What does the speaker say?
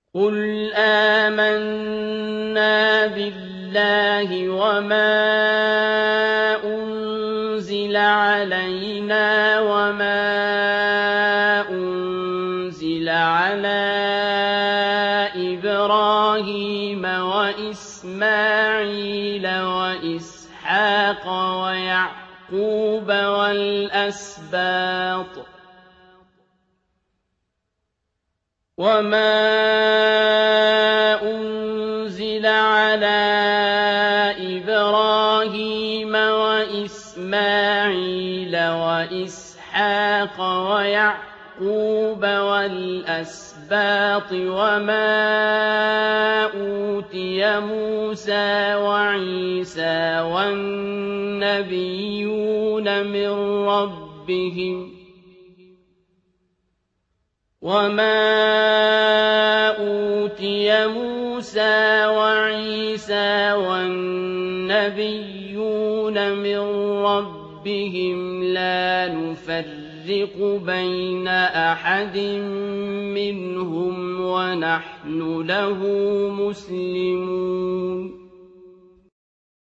قُلْ آمَنَّا بِاللَّهِ وَمَا أُنزِلَ عَلَيْنَا وَمَا أُنزِلَ عَلَىٰ إِبْرَاهِيمَ وَإِسْمَاعِيلَ وَإِسْحَاقَ وَيَعْقُوبَ وَالْأَسْبَاطِ وَمَا أُنزِلَ عَلَىٰ إِبْرَاهِيمَ وَإِسْمَاعِيلَ وَإِسْحَاقَ وَيَعْقُوبَ وَالْأَسْبَاطِ وَمَا أُوتِيَ مُوسَىٰ وَعِيسَىٰ وَالنَّبِيُّونَ مِن رَّبِّهِمْ لَا نُفَرِّقُ بَيْنَ أَحَدٍ مِّنْهُمْ وَنَحْنُ لَهُ مُسْلِمُونَ